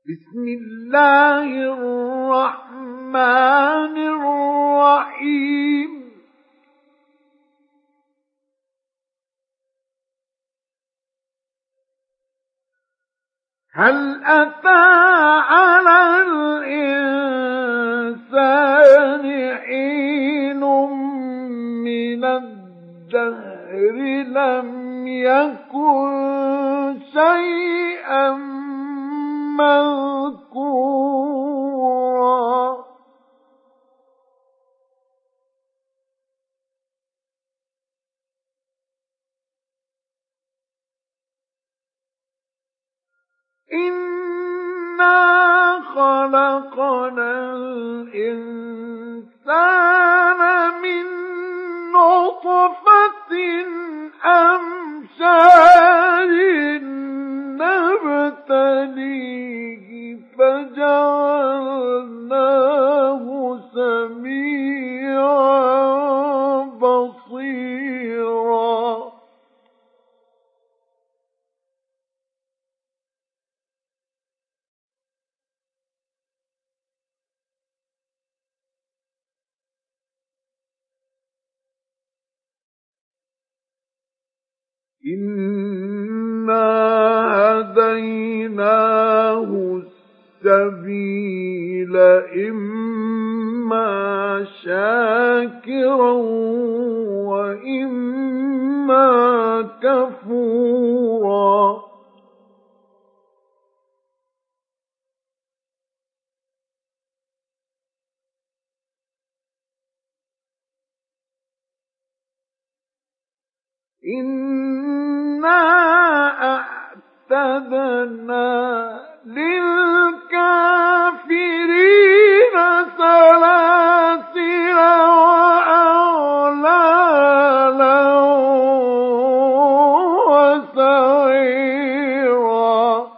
بسم الله الرحمن الرحيم هل أتى على الإنسان حين من الدهر لم يكن شيئا مذكورا إنا خلقنا الإنسان من نطفة أمشاج نبتليه فجعلناه سميعا بصيرا إنا هديناه السبيل إما شاكرا وإما كفورا إنا أعتدنا للكافرين سلاسل وأغلالا وسعيرا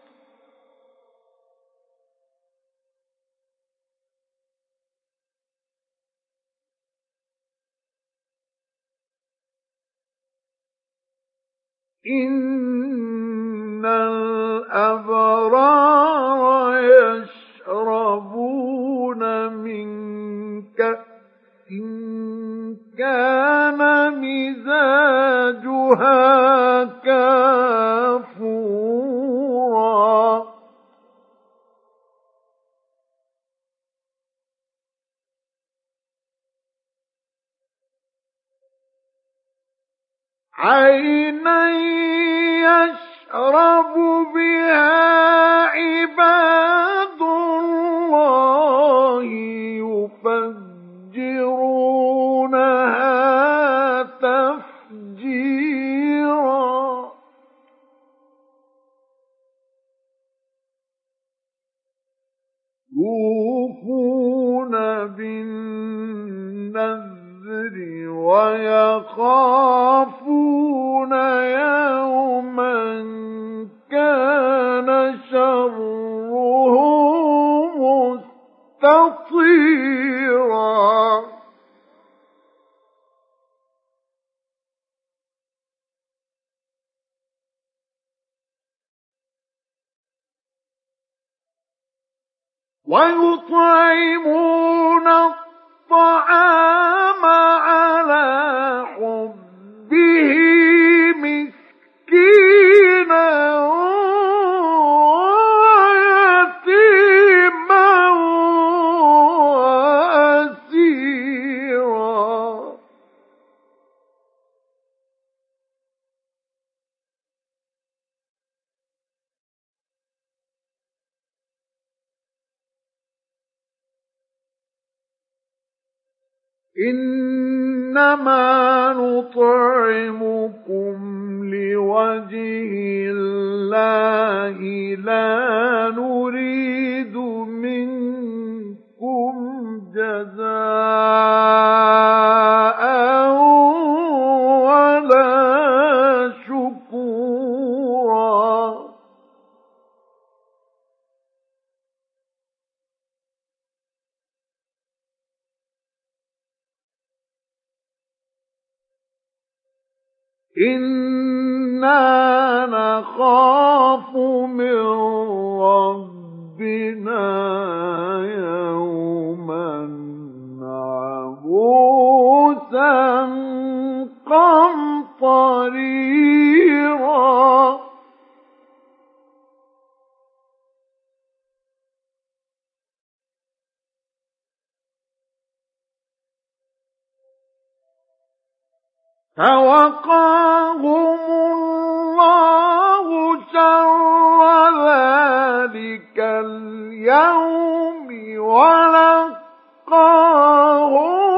إن الأبرار يشربون من كأس كان مزاجها كافورا عينا يشرب بها عباد الله يفجرونها تفجيرا يوفون بالنذر ويخافون يوما كان شره مستطيرا ويطعمون الطعام على حبه مسكينا ويتيما وأسيرا إنما نطعمكم لوجه الله لا نريد منكم جزاء ولا شكورا إنا نخاف من ربنا ربنا يوما عبوسا قمطريرا فوقاهم الله شر ذلك اليوم ولقاهم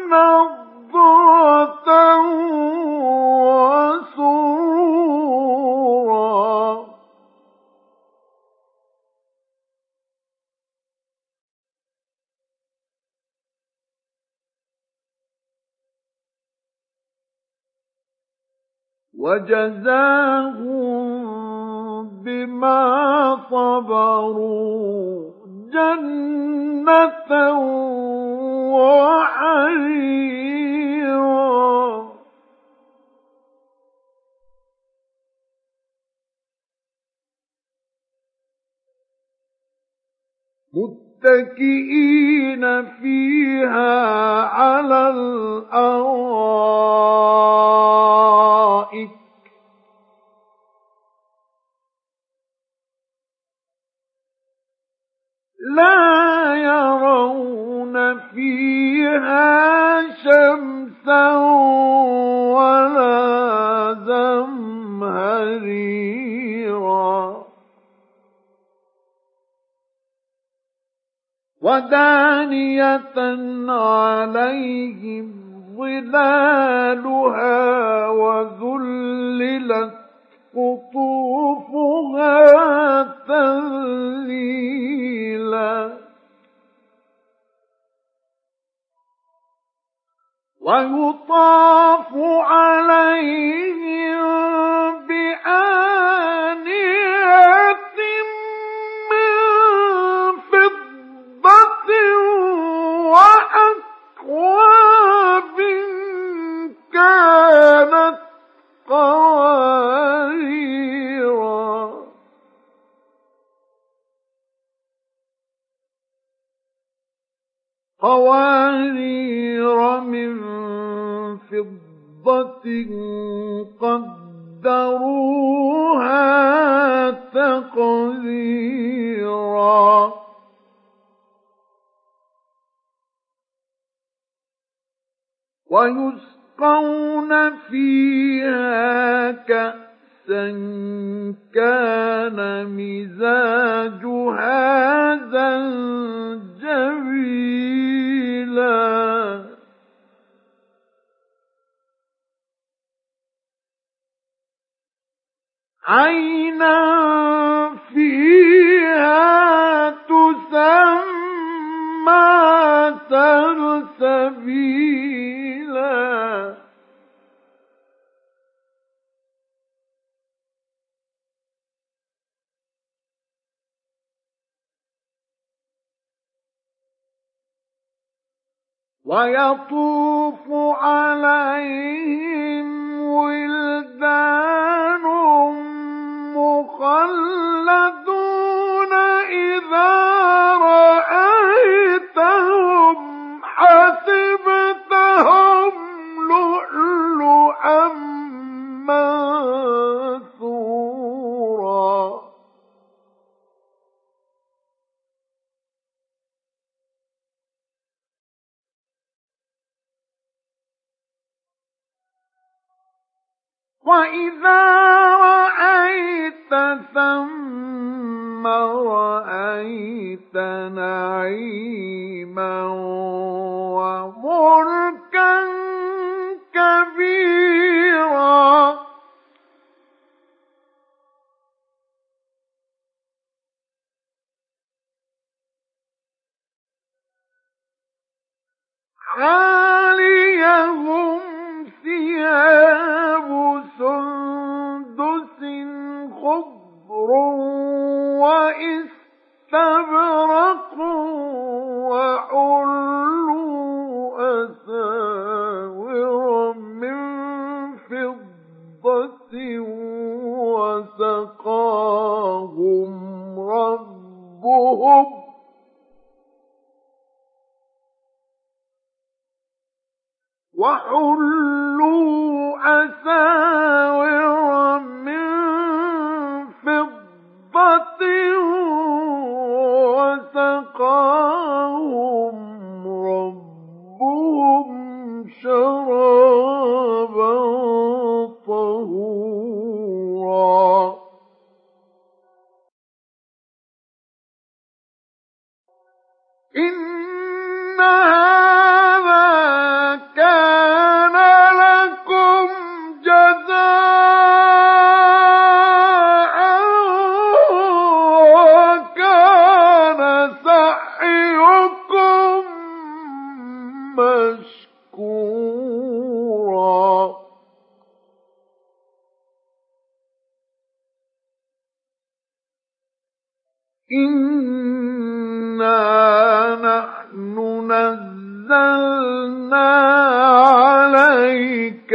نضرة وسرورا وجزاهم بما صبروا جنة وحريرا متكئين فيها على الأرائك لا يرون فيها شمسا ولا زمهريرا ودانية عليهم ظلالها وذللت قطوفها تذليلا ويطاف عليهم بآنية من فضة وأكواب كانت قواريرا من فضة قدروها تقديرا ويسقون فيها كأسا كان مزاجها زنجبيلا عينا فيها تسمى سلسبيلا ويطوف عليهم ولدان مخلدون إذا رأيتهم حسبتهم لؤلؤا منثورا وإذا رأيت ثم رأيت نعيما وملكا كبيرا عاليهم ثياب سندس خضر وإستبرق وحلوا أساور من فضة وسقاهم ربهم ربهم وحلوا أساور من فضة وسقاهم ربهم شرابا طهورا إن هذا كان لكم جزاء وكان سعيكم مشكورا إنا نحن نزلنا عليك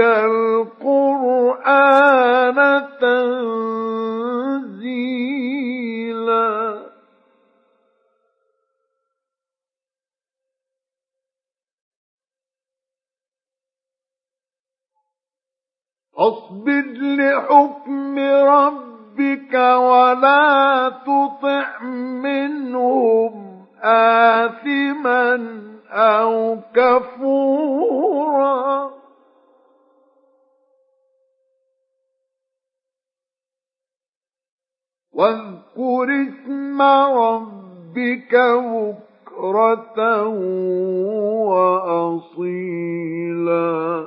القرآن تنزيلا فاصبر لحكم ربك ولا تطع منهم آثما أو كفورا واذكر اسم ربك بكرة وأصيلا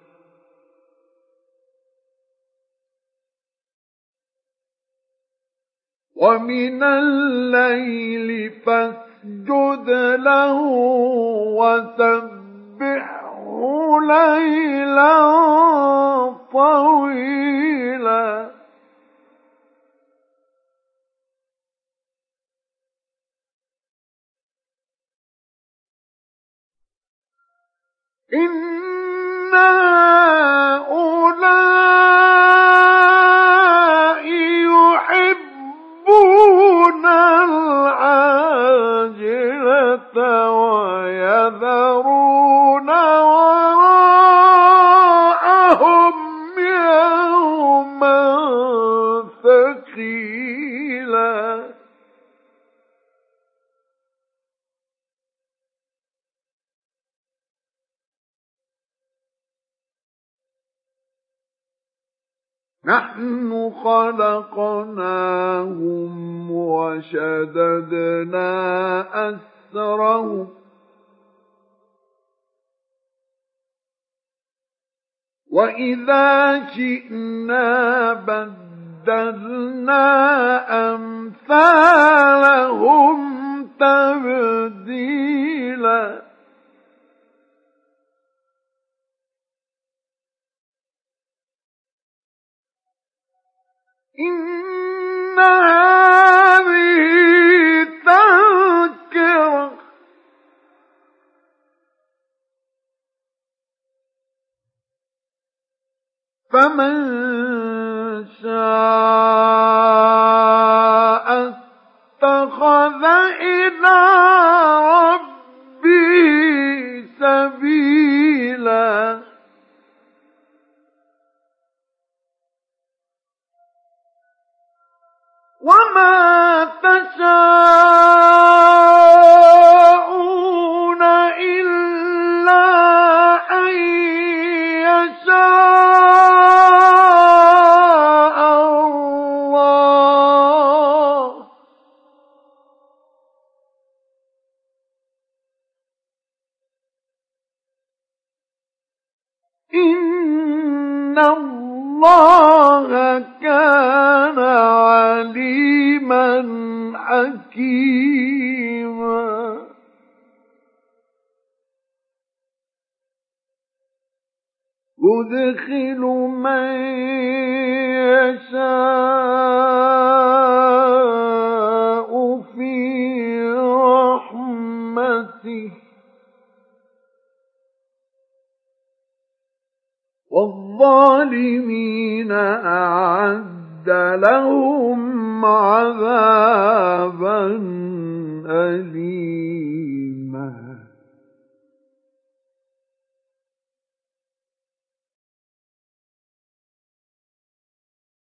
ومن الليل فاسجد له وسبحه ليلا طويلا إن هؤلاء يحبون العاجلة ويذرون وراءهم يوما ثقيلا نحن خلقناهم وشددنا أسرهم وإذا شئنا بدلنا أمثالهم تبديلا إن هذه تذكرة فمن شاء اتخذ إلى ربه سبيلا وما تشاءون إلا أن يشاء الله إن الله كان عليما حكيما يدخل من يشاء في رحمته والظالمين أعد لهم عذابا أليما.